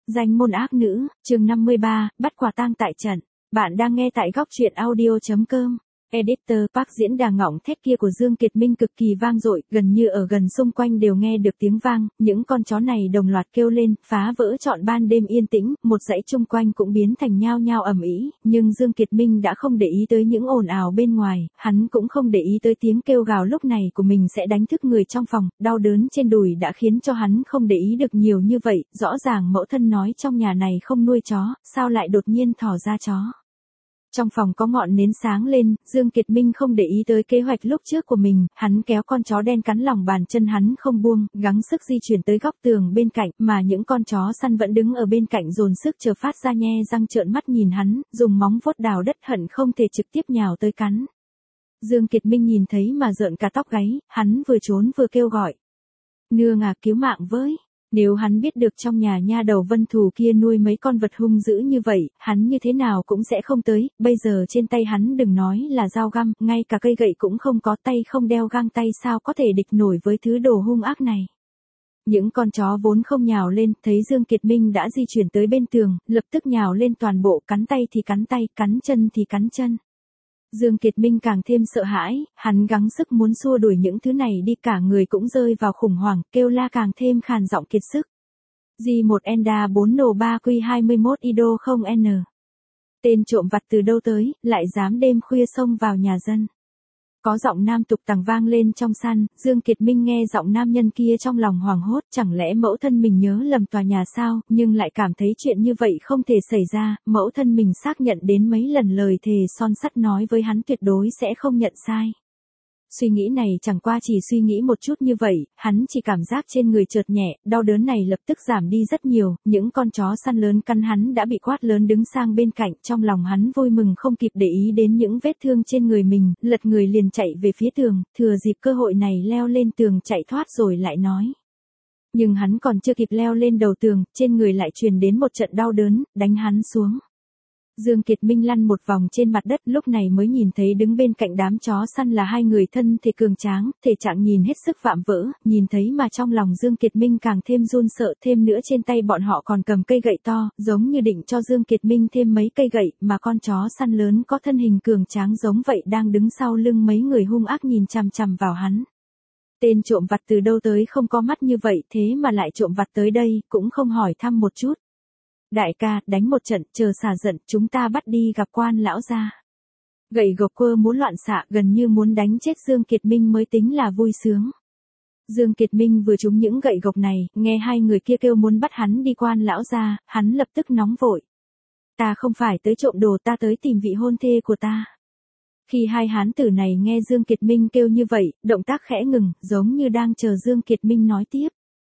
Danh môn ác nữ, chương 53, bắt quả tang tại trận. Bạn đang nghe tại góc truyện audio.com. Editor Park diễn đàn ngọng thét kia của Dương Kiệt Minh cực kỳ vang dội, gần như ở gần xung quanh đều nghe được tiếng vang, những con chó này đồng loạt kêu lên, phá vỡ trọn ban đêm yên tĩnh, một dãy chung quanh cũng biến thành nhao nhao ầm ĩ, nhưng Dương Kiệt Minh đã không để ý tới những ồn ào bên ngoài, hắn cũng không để ý tới tiếng kêu gào lúc này của mình sẽ đánh thức người trong phòng, đau đớn trên đùi đã khiến cho hắn không để ý được nhiều như vậy, rõ ràng mẫu thân nói trong nhà này không nuôi chó, sao lại đột nhiên thỏ ra chó. Trong phòng có ngọn nến sáng lên, Dương Kiệt Minh không để ý tới kế hoạch lúc trước của mình, hắn kéo con chó đen cắn lòng bàn chân hắn không buông, gắng sức di chuyển tới góc tường bên cạnh, mà những con chó săn vẫn đứng ở bên cạnh dồn sức chờ phát ra nhe răng trợn mắt nhìn hắn, dùng móng vuốt đào đất hận không thể trực tiếp nhào tới cắn. Dương Kiệt Minh nhìn thấy mà rợn cả tóc gáy, hắn vừa trốn vừa kêu gọi. Nương à, cứu mạng với. Nếu hắn biết được trong nhà nha đầu Vân Thù kia nuôi mấy con vật hung dữ như vậy, hắn như thế nào cũng sẽ không tới, bây giờ trên tay hắn đừng nói là dao găm, ngay cả cây gậy cũng không có, tay không đeo găng tay sao có thể địch nổi với thứ đồ hung ác này. Những con chó vốn không nhào lên, thấy Dương Kiệt Minh đã di chuyển tới bên tường, lập tức nhào lên toàn bộ, cắn tay thì cắn tay, cắn chân thì cắn chân. Dương Kiệt Minh càng thêm sợ hãi, hắn gắng sức muốn xua đuổi những thứ này đi, cả người cũng rơi vào khủng hoảng, kêu la càng thêm khàn giọng kiệt sức. G1 Enda 4 nổ 3 Q21 Ido 0N. Tên trộm vặt từ đâu tới, lại dám đêm khuya xông vào nhà dân. Có giọng nam tục tằng vang lên trong săn, Dương Kiệt Minh nghe giọng nam nhân kia trong lòng hoảng hốt, chẳng lẽ mẫu thân mình nhớ lầm tòa nhà sao, nhưng lại cảm thấy chuyện như vậy không thể xảy ra, mẫu thân mình xác nhận đến mấy lần lời thề son sắt nói với hắn tuyệt đối sẽ không nhận sai. Suy nghĩ này chẳng qua chỉ suy nghĩ một chút như vậy, hắn chỉ cảm giác trên người chợt nhẹ, đau đớn này lập tức giảm đi rất nhiều, những con chó săn lớn cắn hắn đã bị quát lớn đứng sang bên cạnh, trong lòng hắn vui mừng không kịp để ý đến những vết thương trên người mình, lật người liền chạy về phía tường, thừa dịp cơ hội này leo lên tường chạy thoát rồi lại nói. Nhưng hắn còn chưa kịp leo lên đầu tường, trên người lại truyền đến một trận đau đớn, đánh hắn xuống. Dương Kiệt Minh lăn một vòng trên mặt đất, lúc này mới nhìn thấy đứng bên cạnh đám chó săn là hai người thân thể cường tráng, thể trạng nhìn hết sức vạm vỡ, nhìn thấy mà trong lòng Dương Kiệt Minh càng thêm run sợ, thêm nữa trên tay bọn họ còn cầm cây gậy to, giống như định cho Dương Kiệt Minh thêm mấy cây gậy, mà con chó săn lớn có thân hình cường tráng giống vậy đang đứng sau lưng mấy người hung ác nhìn chằm chằm vào hắn. Tên trộm vặt từ đâu tới không có mắt như vậy, thế mà lại trộm vặt tới đây, cũng không hỏi thăm một chút. Đại ca, đánh một trận, chờ xả giận, chúng ta bắt đi gặp quan lão gia. Gậy gộc quơ múa loạn xạ, gần như muốn đánh chết Dương Kiệt Minh mới tính là vui sướng. Dương Kiệt Minh vừa trúng những gậy gộc này, nghe hai người kia kêu muốn bắt hắn đi quan lão gia, hắn lập tức nóng vội. Ta không phải tới trộm đồ, ta tới tìm vị hôn thê của ta. Khi hai hán tử này nghe Dương Kiệt Minh kêu như vậy, động tác khẽ ngừng, giống như đang chờ Dương Kiệt Minh nói tiếp.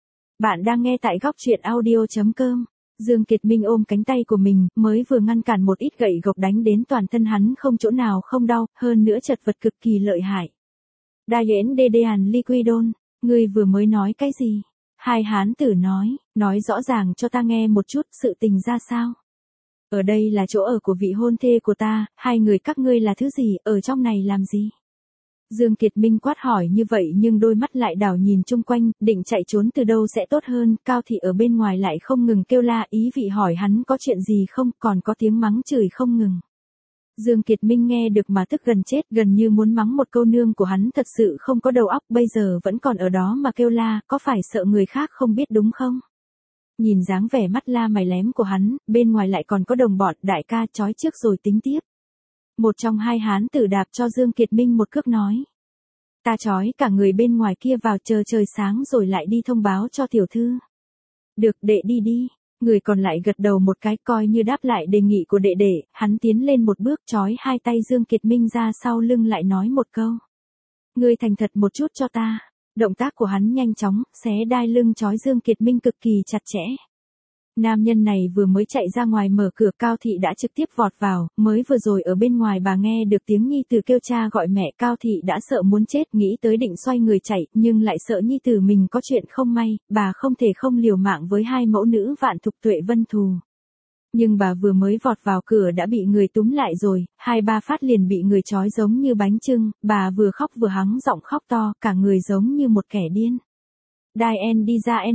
Bạn đang nghe tại góc truyện audio.com. Dương Kiệt Minh ôm cánh tay của mình, mới vừa ngăn cản một ít gậy gộc đánh đến toàn thân hắn không chỗ nào không đau, hơn nữa chật vật cực kỳ lợi hại. Đa yễn đê đê hàn liquidon, ngươi vừa mới nói cái gì? Hai hán tử nói rõ ràng cho ta nghe một chút sự tình ra sao. Ở đây là chỗ ở của vị hôn thê của ta, hai người các ngươi là thứ gì, ở trong này làm gì? Dương Kiệt Minh quát hỏi như vậy nhưng đôi mắt lại đảo nhìn chung quanh, định chạy trốn từ đâu sẽ tốt hơn, Cao Thị ở bên ngoài lại không ngừng kêu la, ý vị hỏi hắn có chuyện gì không, còn có tiếng mắng chửi không ngừng. Dương Kiệt Minh nghe được mà tức gần chết, gần như muốn mắng một câu nương của hắn thật sự không có đầu óc, bây giờ vẫn còn ở đó mà kêu la, có phải sợ người khác không biết đúng không? Nhìn dáng vẻ mắt la mày lém của hắn, bên ngoài lại còn có đồng bọn, đại ca chói trước rồi tính tiếp. Một trong hai hán tử đạp cho Dương Kiệt Minh một cước nói. Ta trói cả người bên ngoài kia vào, chờ trời sáng rồi lại đi thông báo cho tiểu thư. Được, đệ đi đi. Người còn lại gật đầu một cái coi như đáp lại đề nghị của đệ đệ, hắn tiến lên một bước trói hai tay Dương Kiệt Minh ra sau lưng lại nói một câu. Ngươi thành thật một chút cho ta. Động tác của hắn nhanh chóng, xé đai lưng trói Dương Kiệt Minh cực kỳ chặt chẽ. Nam nhân này vừa mới chạy ra ngoài mở cửa, Cao Thị đã trực tiếp vọt vào, mới vừa rồi ở bên ngoài bà nghe được tiếng nhi tử kêu cha gọi mẹ, Cao Thị đã sợ muốn chết, nghĩ tới định xoay người chạy, nhưng lại sợ nhi tử mình có chuyện không may, bà không thể không liều mạng với hai mẫu nữ Vạn Thục Tuệ Vân Thù. Nhưng bà vừa mới vọt vào cửa đã bị người túm lại rồi, hai ba phát liền bị người trói giống như bánh chưng, bà vừa khóc vừa hắng giọng khóc to, cả người giống như một kẻ điên. Dien đi ra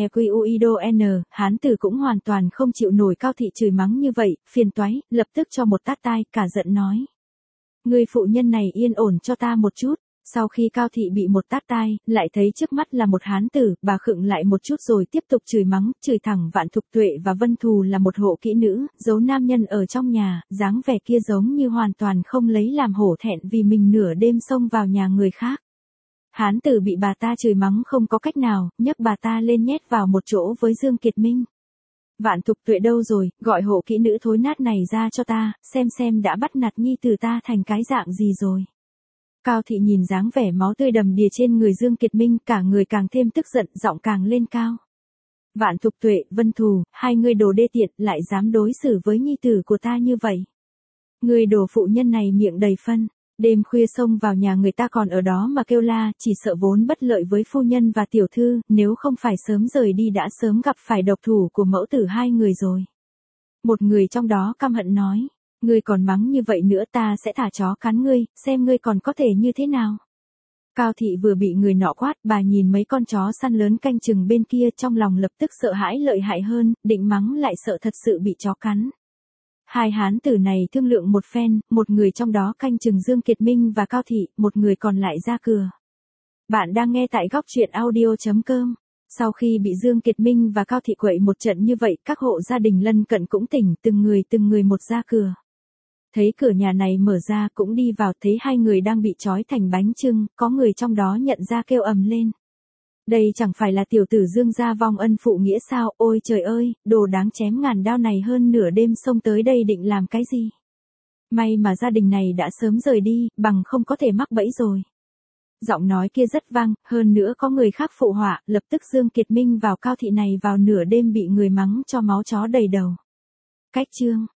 NLEQUIDON, hán tử cũng hoàn toàn không chịu nổi Cao Thị chửi mắng như vậy, phiền toái, lập tức cho một tát tai, cả giận nói. Người phụ nhân này yên ổn cho ta một chút. Sau khi Cao Thị bị một tát tai, lại thấy trước mắt là một hán tử, bà khựng lại một chút rồi tiếp tục chửi mắng, chửi thẳng Vạn Thục Tuệ và Vân Thù là một hộ kỹ nữ, giấu nam nhân ở trong nhà, dáng vẻ kia giống như hoàn toàn không lấy làm hổ thẹn vì mình nửa đêm xông vào nhà người khác. Hán tử bị bà ta chửi mắng không có cách nào, nhấc bà ta lên nhét vào một chỗ với Dương Kiệt Minh. Vạn Thục Tuệ đâu rồi, gọi hộ kỹ nữ thối nát này ra cho ta, xem đã bắt nạt nhi tử ta thành cái dạng gì rồi. Cao Thị nhìn dáng vẻ máu tươi đầm đìa trên người Dương Kiệt Minh, cả người càng thêm tức giận, giọng càng lên cao. Vạn Thục Tuệ, Vân Thù, hai người đồ đê tiện, lại dám đối xử với nhi tử của ta như vậy. Người đồ phụ nhân này miệng đầy phân, đêm khuya xông vào nhà người ta còn ở đó mà kêu la, chỉ sợ vốn bất lợi với phu nhân và tiểu thư, nếu không phải sớm rời đi đã sớm gặp phải độc thủ của mẫu tử hai người rồi. Một người trong đó căm hận nói. Ngươi còn mắng như vậy nữa ta sẽ thả chó cắn ngươi, xem ngươi còn có thể như thế nào. Cao Thị vừa bị người nọ quát, bà nhìn mấy con chó săn lớn canh chừng bên kia trong lòng lập tức sợ hãi lợi hại hơn, định mắng lại sợ thật sự bị chó cắn. Hai hán tử này thương lượng một phen, một người trong đó canh chừng Dương Kiệt Minh và Cao Thị, một người còn lại ra cửa. Bạn đang nghe tại góc truyện audio.com. Sau khi bị Dương Kiệt Minh và Cao Thị quậy một trận như vậy, các hộ gia đình lân cận cũng tỉnh, từng người một ra cửa. Thấy cửa nhà này mở ra cũng đi vào, thấy hai người đang bị trói thành bánh chưng, có người trong đó nhận ra kêu ầm lên. Đây chẳng phải là tiểu tử Dương gia vong ân phụ nghĩa sao, ôi trời ơi, đồ đáng chém ngàn đao này hơn nửa đêm xông tới đây định làm cái gì. May mà gia đình này đã sớm rời đi, bằng không có thể mắc bẫy rồi. Giọng nói kia rất vang, hơn nữa có người khác phụ họa, lập tức Dương Kiệt Minh vào Cao Thị này vào nửa đêm bị người mắng cho máu chó đầy đầu. Cách chương